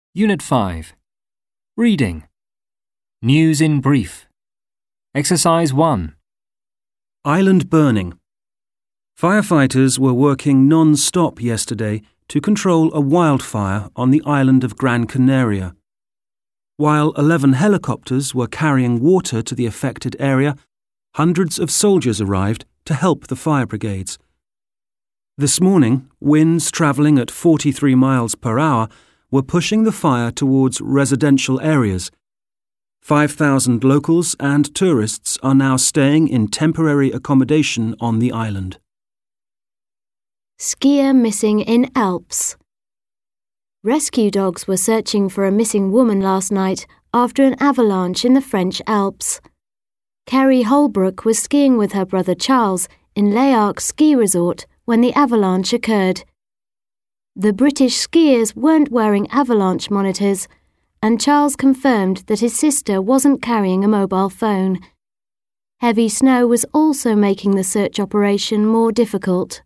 Unit 5. Reading. News in brief. Exercise 1. Island burning. Firefighters were working non-stop yesterday to control a wildfire on the island of Gran Canaria. While 11 helicopters were carrying water to the affected area, hundreds of soldiers arrived to help the fire brigades. This morning, winds travelling at 43 miles per hour were pushing the fire towards residential areas. 5,000 locals and tourists are now staying in temporary accommodation on the island. Skier missing in Alps. Rescue dogs were searching for a missing woman last night after an avalanche in the French Alps. Kerry Holbrook was skiing with her brother Charles in Les Arcs ski resort when the avalanche occurred. The British skiers weren't wearing avalanche monitors, and Charles confirmed that his sister wasn't carrying a mobile phone. Heavy snow was also making the search operation more difficult.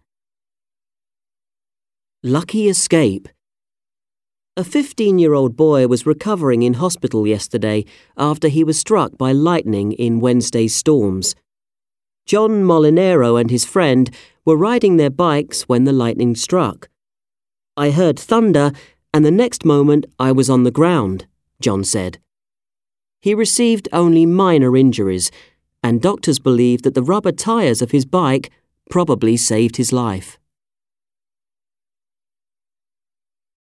Lucky escape. A 15-year-old boy was recovering in hospital yesterday after he was struck by lightning in Wednesday's storms. John Molinero and his friend were riding their bikes when the lightning struck. "I heard thunder, and the next moment I was on the ground," John said. He received only minor injuries, and doctors believe that the rubber tyres of his bike probably saved his life.